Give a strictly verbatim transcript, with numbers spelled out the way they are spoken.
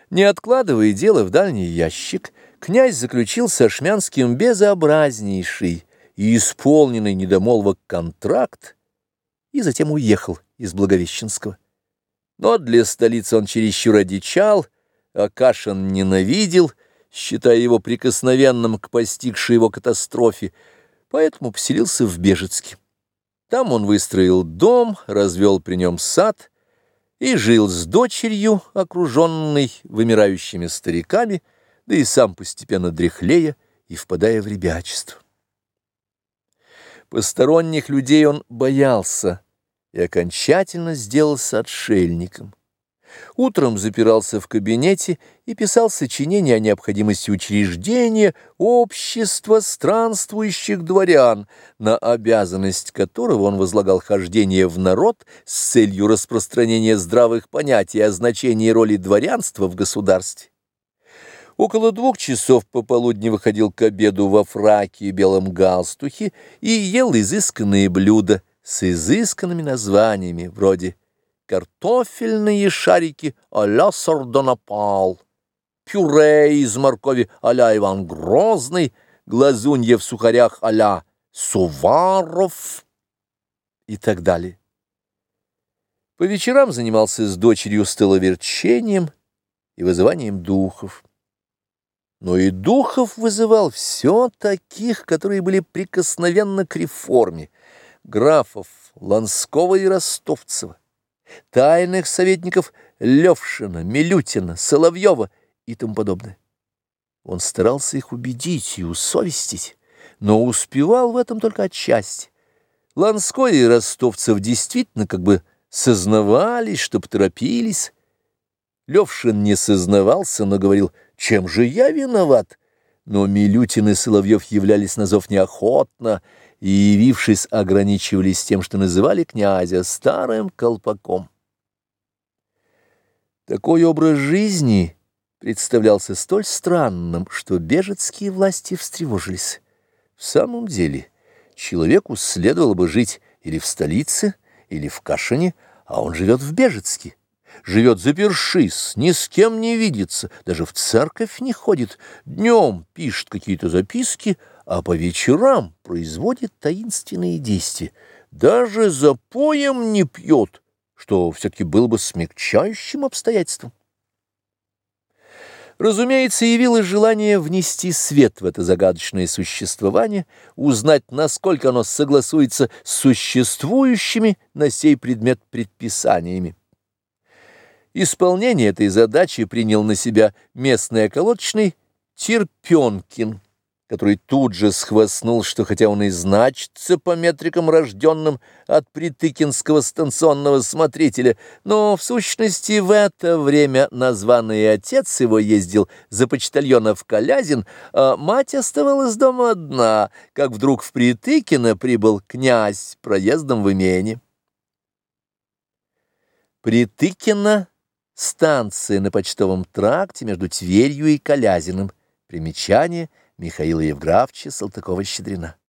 Не откладывая дело в дальний ящик, князь заключил с Ашмянским безобразнейший и исполненный недомолвок контракт и затем уехал из Благовещенского. Но для столицы он чересчур одичал, а Кашин ненавидел, считая его прикосновенным к постигшей его катастрофе, поэтому поселился в Бежецке. Там он выстроил дом, развел при нем сад и жил с дочерью, окруженной вымирающими стариками, да и сам постепенно дряхлея и впадая в ребячество. Посторонних людей он боялся и окончательно сделался отшельником. Утром запирался в кабинете и писал сочинения о необходимости учреждения общества странствующих дворян, на обязанность которого он возлагал хождение в народ с целью распространения здравых понятий о значении роли дворянства в государстве. Около двух часов пополудни выходил к обеду во фраке и белом галстухе и ел изысканные блюда с изысканными названиями, вроде картофельные шарики а-ля Сардонапал, пюре из моркови а-ля Иван Грозный, глазунья в сухарях а-ля Суваров и так далее. По вечерам занимался с дочерью столоверчением и вызыванием духов. Но и духов вызывал все таких, которые были прикосновенны к реформе: графов Ланского и Ростовцева, тайных советников Левшина, Милютина, Соловьева и тому подобное. Он старался их убедить и усовестить, но успевал в этом только отчасти. Ланской и Ростовцев действительно как бы сознавались, что поторопились. Левшин не сознавался, но говорил: «Чем же я виноват?» Но Милютин и Соловьев являлись на зов неохотно и, явившись, ограничивались тем, что называли князя старым колпаком. Такой образ жизни представлялся столь странным, что бежецкие власти встревожились. В самом деле, человеку следовало бы жить или в столице, или в Кашине, а он живет в Бежецке. Живет запершись, ни с кем не видится, даже в церковь не ходит, днем пишет какие-то записки, а по вечерам производит таинственные действия. Даже за поем не пьет, что все-таки было бы смягчающим обстоятельством. Разумеется, явилось желание внести свет в это загадочное существование, узнать, насколько оно согласуется с существующими на сей предмет предписаниями. Исполнение этой задачи принял на себя местный околоточный Терпенкин, который тут же схвастнул, что хотя он и значится по метрикам, рожденным от притыкинского станционного смотрителя, но в сущности в это время названный отец его ездил за почтальона в Колязин, а мать оставалась дома одна, как вдруг в Притыкино прибыл князь проездом в имение. Притыкино — станция на почтовом тракте между Тверью и Колязиным. Примечание Михаила Евграфовича Салтыкова-Щедрина.